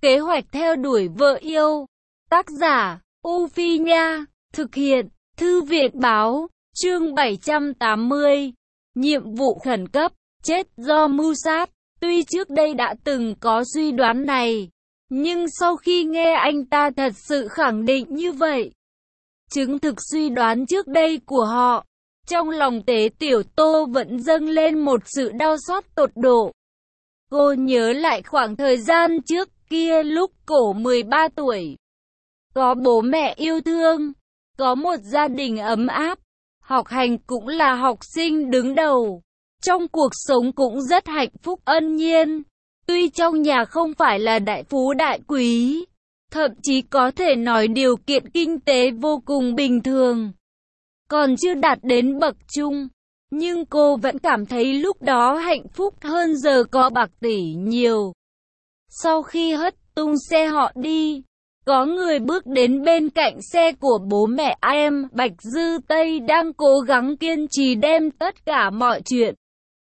Kế hoạch theo đuổi vợ yêu. Tác giả, U Phi Nha. Thực hiện, Thư viện Báo. Chương 780. Nhiệm vụ khẩn cấp, chết do mưu sát. Tuy trước đây đã từng có suy đoán này, nhưng sau khi nghe anh ta thật sự khẳng định như vậy, chứng thực suy đoán trước đây của họ, trong lòng Tế Tiểu Tô vẫn dâng lên một sự đau xót tột độ. Cô nhớ lại khoảng thời gian trước kia lúc cổ 13 tuổi. Có bố mẹ yêu thương, có một gia đình ấm áp, học hành cũng là học sinh đứng đầu. Trong cuộc sống cũng rất hạnh phúc ân nhiên. Tuy trong nhà không phải là đại phú đại quý, thậm chí có thể nói điều kiện kinh tế vô cùng bình thường, còn chưa đạt đến bậc trung, nhưng cô vẫn cảm thấy lúc đó hạnh phúc hơn giờ có bạc tỷ nhiều. Sau khi hất tung xe họ đi, có người bước đến bên cạnh xe của bố mẹ em. Bạch Dư Tây đang cố gắng kiên trì đem tất cả mọi chuyện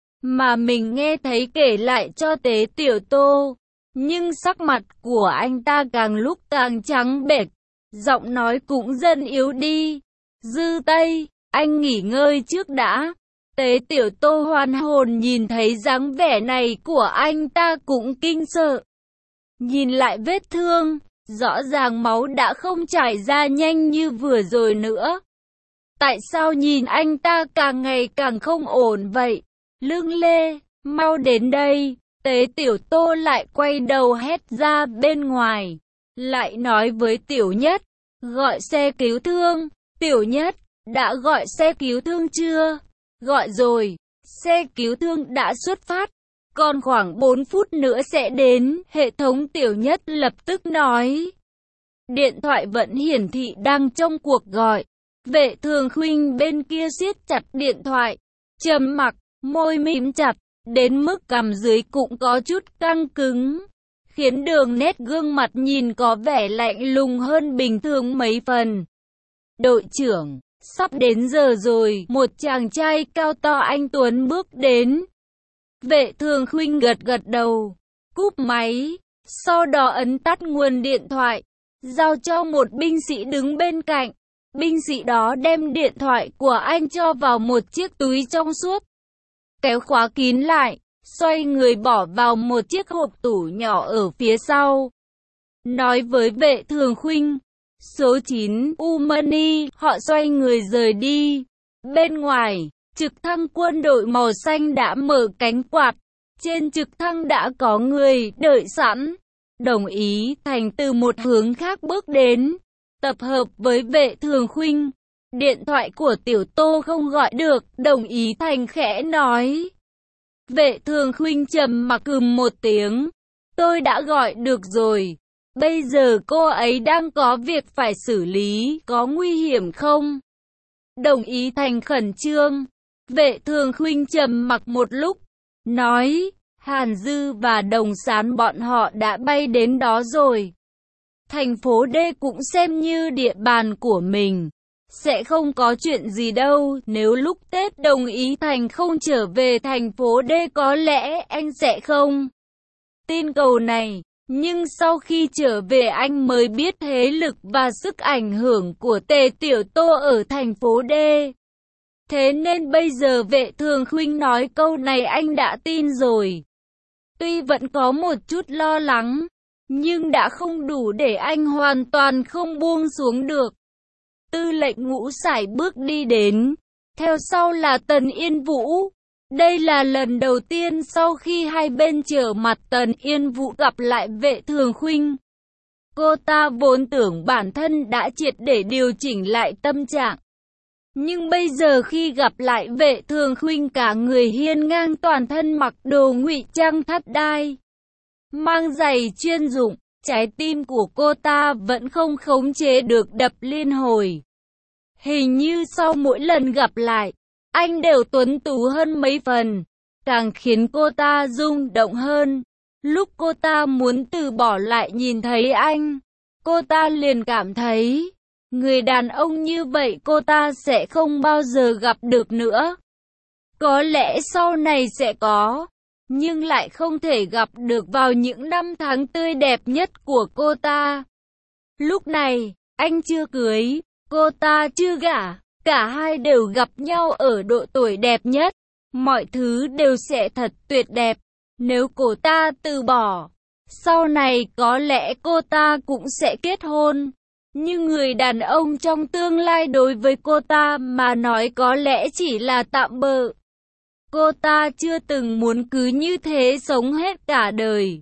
mà mình nghe thấy kể lại cho Tế Tiểu Tô, nhưng sắc mặt của anh ta càng lúc càng trắng bệch, giọng nói cũng dần yếu đi. Dư Tây, anh nghỉ ngơi trước đã. Tế Tiểu Tô hoàn hồn nhìn thấy dáng vẻ này của anh ta cũng kinh sợ. Nhìn lại vết thương, rõ ràng máu đã không chảy ra nhanh như vừa rồi nữa. Tại sao nhìn anh ta càng ngày càng không ổn vậy? Lương Lê, mau đến đây. Tế Tiểu Tô lại quay đầu hét ra bên ngoài, lại nói với Tiểu Nhất, gọi xe cứu thương. Tiểu Nhất, đã gọi xe cứu thương chưa? Gọi rồi, xe cứu thương đã xuất phát, còn khoảng 4 phút nữa sẽ đến. Hệ thống Tiểu Nhất lập tức nói. Điện thoại vẫn hiển thị đang trong cuộc gọi. Vệ Thường Khuynh bên kia siết chặt điện thoại, trầm mặc, môi mím chặt, đến mức cằm dưới cũng có chút căng cứng, khiến đường nét gương mặt nhìn có vẻ lạnh lùng hơn bình thường mấy phần. Đội trưởng, sắp đến giờ rồi. Một chàng trai cao to anh tuấn bước đến. Vệ Thường Khuynh gật gật đầu, cúp máy, sau đó ấn tắt nguồn điện thoại, giao cho một binh sĩ đứng bên cạnh. Binh sĩ đó đem điện thoại của anh cho vào một chiếc túi trong suốt, kéo khóa kín lại, xoay người bỏ vào một chiếc hộp tủ nhỏ ở phía sau. Nói với Vệ Thường Khuynh, số 9 Umani. Họ xoay người rời đi. Bên ngoài, trực thăng quân đội màu xanh đã mở cánh quạt. Trên trực thăng đã có người đợi sẵn. Đồng Ý Thành từ một hướng khác bước đến, tập hợp với Vệ Thường Khuynh. Điện thoại của Tiểu Tô không gọi được. Đồng Ý Thành khẽ nói. Vệ Thường Khuynh trầm mặc một tiếng. Tôi đã gọi được rồi. Bây giờ cô ấy đang có việc phải xử lý, có nguy hiểm không? Đồng Ý Thành khẩn trương. Vệ Thường Khuynh trầm mặc một lúc, nói, Hàn Dư và Đồng Sán bọn họ đã bay đến đó rồi. Thành phố D cũng xem như địa bàn của mình, sẽ không có chuyện gì đâu. Nếu lúc Tết Đồng Ý Thành không trở về thành phố D có lẽ anh sẽ không tin cầu này. Nhưng sau khi trở về anh mới biết thế lực và sức ảnh hưởng của Tề Tiểu Tô ở thành phố D. Thế nên bây giờ Vệ Thường Khuynh nói câu này anh đã tin rồi. Tuy vẫn có một chút lo lắng, nhưng đã không đủ để anh hoàn toàn không buông xuống được. Tư lệnh Ngũ Sải bước đi đến, theo sau là Tần Yên Vũ. Đây là lần đầu tiên sau khi hai bên trở mặt Tần Yên Vũ gặp lại Vệ Thường Khuynh. Cô ta vốn tưởng bản thân đã triệt để điều chỉnh lại tâm trạng, nhưng bây giờ khi gặp lại Vệ Thường Khuynh cả người hiên ngang, toàn thân mặc đồ ngụy trang thắt đai, mang giày chuyên dụng, trái tim của cô ta vẫn không khống chế được đập liên hồi. Hình như sau mỗi lần gặp lại, anh đều tuấn tú hơn mấy phần, càng khiến cô ta rung động hơn. Lúc cô ta muốn từ bỏ lại nhìn thấy anh, cô ta liền cảm thấy, người đàn ông như vậy cô ta sẽ không bao giờ gặp được nữa. Có lẽ sau này sẽ có, nhưng lại không thể gặp được vào những năm tháng tươi đẹp nhất của cô ta. Lúc này, anh chưa cưới, cô ta chưa gả, cả hai đều gặp nhau ở độ tuổi đẹp nhất. Mọi thứ đều sẽ thật tuyệt đẹp. Nếu cô ta từ bỏ, sau này có lẽ cô ta cũng sẽ kết hôn. Nhưng người đàn ông trong tương lai đối với cô ta mà nói có lẽ chỉ là tạm bợ. Cô ta chưa từng muốn cứ như thế sống hết cả đời.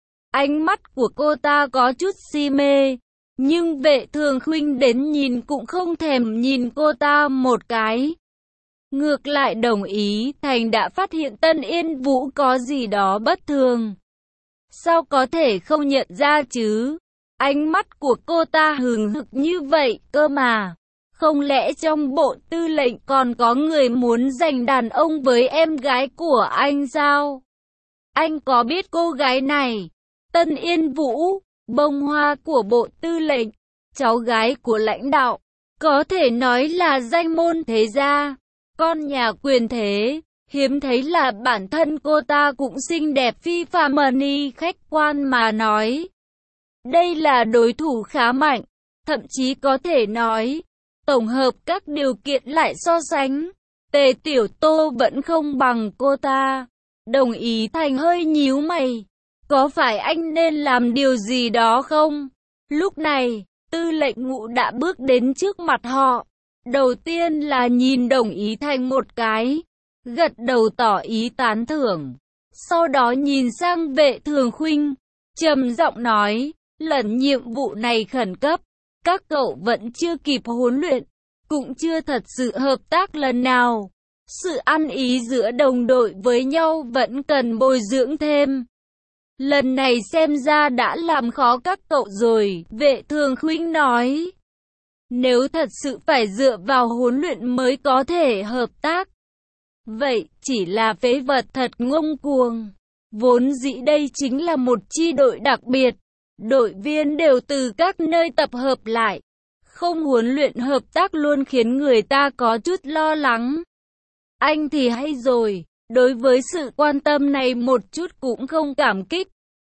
Ánh mắt của cô ta có chút si mê, nhưng Vệ Thường Khuynh đến nhìn cũng không thèm nhìn cô ta một cái. Ngược lại đồng ý, Thành đã phát hiện Tân Yên Vũ có gì đó bất thường. Sao có thể không nhận ra chứ? Ánh mắt của cô ta hừng hực như vậy cơ mà. Không lẽ trong bộ tư lệnh còn có người muốn giành đàn ông với em gái của anh sao? Anh có biết cô gái này? Tân Yên Vũ, bông hoa của bộ tư lệnh, cháu gái của lãnh đạo, có thể nói là danh môn thế gia, con nhà quyền thế. Hiếm thấy là bản thân cô ta cũng xinh đẹp phi phàm, khách quan mà nói. Đây là đối thủ khá mạnh, thậm chí có thể nói, tổng hợp các điều kiện lại so sánh, Tề Tiểu Tô vẫn không bằng cô ta. Đồng ý Thành hơi nhíu mày. Có phải anh nên làm điều gì đó không? Lúc này, Tư lệnh Ngũ đã bước đến trước mặt họ. Đầu tiên là nhìn Đồng Ý Thành một cái, gật đầu tỏ ý tán thưởng. Sau đó nhìn sang Vệ Thường Khuynh, trầm giọng nói, lần nhiệm vụ này khẩn cấp, các cậu vẫn chưa kịp huấn luyện, cũng chưa thật sự hợp tác lần nào. Sự ăn ý giữa đồng đội với nhau vẫn cần bồi dưỡng thêm. Lần này xem ra đã làm khó các cậu rồi, Vệ Thường Khuynh nói. Nếu thật sự phải dựa vào huấn luyện mới có thể hợp tác, vậy chỉ là phế vật thật ngông cuồng. Vốn dĩ đây chính là một chi đội đặc biệt, đội viên đều từ các nơi tập hợp lại. Không huấn luyện hợp tác luôn khiến người ta có chút lo lắng. Anh thì hay rồi, đối với sự quan tâm này một chút cũng không cảm kích.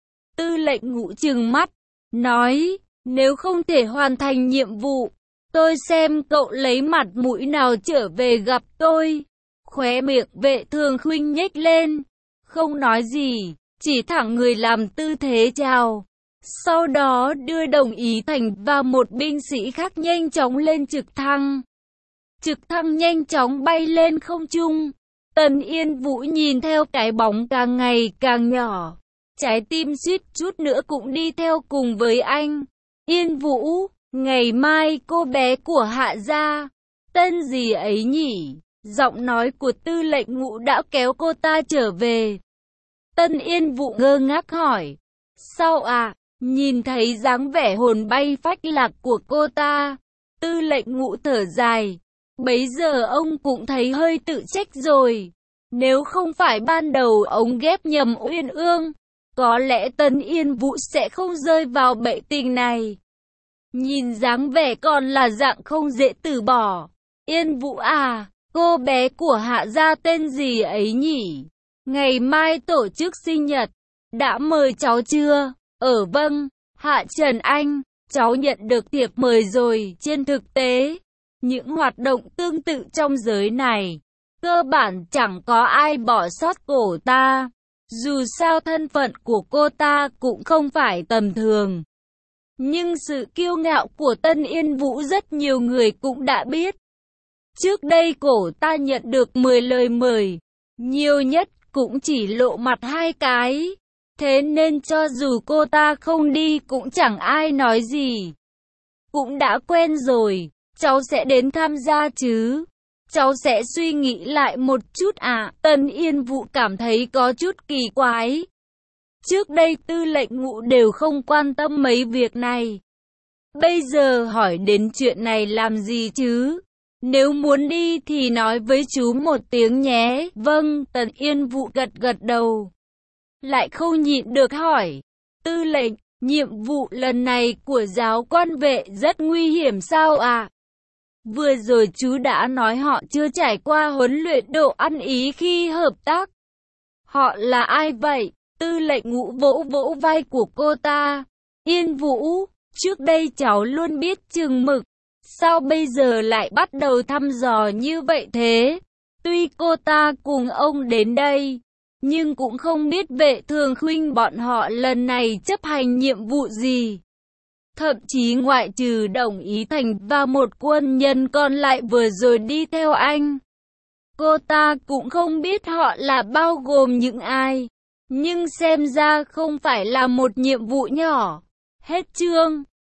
Tư lệnh Ngũ trừng mắt, nói, nếu không thể hoàn thành nhiệm vụ, tôi xem cậu lấy mặt mũi nào trở về gặp tôi. Khóe miệng Vệ Thường Khuynh nhếch lên, không nói gì, chỉ thẳng người làm tư thế chào. Sau đó đưa Đồng Ý Thành và một binh sĩ khác nhanh chóng lên trực thăng. Trực thăng nhanh chóng bay lên không trung. Tần Yên Vũ nhìn theo cái bóng càng ngày càng nhỏ. Trái tim suýt chút nữa cũng đi theo cùng với anh. Yên Vũ, ngày mai cô bé của Hạ gia, tên gì ấy nhỉ? Giọng nói của Tư lệnh Ngũ đã kéo cô ta trở về. Tân Yên Vũ ngơ ngác hỏi, sao ạ? Nhìn thấy dáng vẻ hồn bay phách lạc của cô ta, Tư lệnh Ngũ thở dài. Bấy giờ ông cũng thấy hơi tự trách rồi. Nếu không phải ban đầu ông ghép nhầm Uyên Ương, có lẽ Tân Yên Vũ sẽ không rơi vào bẫy tình này. Nhìn dáng vẻ còn là dạng không dễ từ bỏ. Yên Vũ à, cô bé của Hạ gia tên gì ấy nhỉ? Ngày mai tổ chức sinh nhật, đã mời cháu chưa? Vâng, Hạ Trần Anh, cháu nhận được thiệp mời rồi. Trên thực tế, những hoạt động tương tự trong giới này, cơ bản chẳng có ai bỏ sót cô ta. Dù sao thân phận của cô ta cũng không phải tầm thường. Nhưng sự kiêu ngạo của Tân Yên Vũ rất nhiều người cũng đã biết. Trước đây cô ta nhận được 10 lời mời, nhiều nhất cũng chỉ lộ mặt 2 cái. Thế nên cho dù cô ta không đi cũng chẳng ai nói gì. Cũng đã quen rồi, cháu sẽ đến tham gia chứ? Cháu sẽ suy nghĩ lại một chút ạ. Tân Yên Vũ cảm thấy có chút kỳ quái. Trước đây Tư lệnh Ngũ đều không quan tâm mấy việc này. Bây giờ hỏi đến chuyện này làm gì chứ? Nếu muốn đi thì nói với chú một tiếng nhé. Vâng, Tân Yên Vũ gật gật đầu. Lại không nhịn được hỏi, Tư lệnh, nhiệm vụ lần này của giáo quan Vệ rất nguy hiểm sao ạ? Vừa rồi chú đã nói họ chưa trải qua huấn luyện độ ăn ý khi hợp tác. Họ là ai vậy? Tư lệnh Ngũ vỗ vỗ vai của cô ta. Yên Vũ, trước đây cháu luôn biết chừng mực. Sao bây giờ lại bắt đầu thăm dò như vậy thế? Tuy cô ta cùng ông đến đây, nhưng cũng không biết Vệ Thường Khuynh bọn họ lần này chấp hành nhiệm vụ gì. Thậm chí ngoại trừ Đồng Ý Thành và một quân nhân còn lại vừa rồi đi theo anh, cô ta cũng không biết họ là bao gồm những ai. Nhưng xem ra không phải là một nhiệm vụ nhỏ. Hết chương.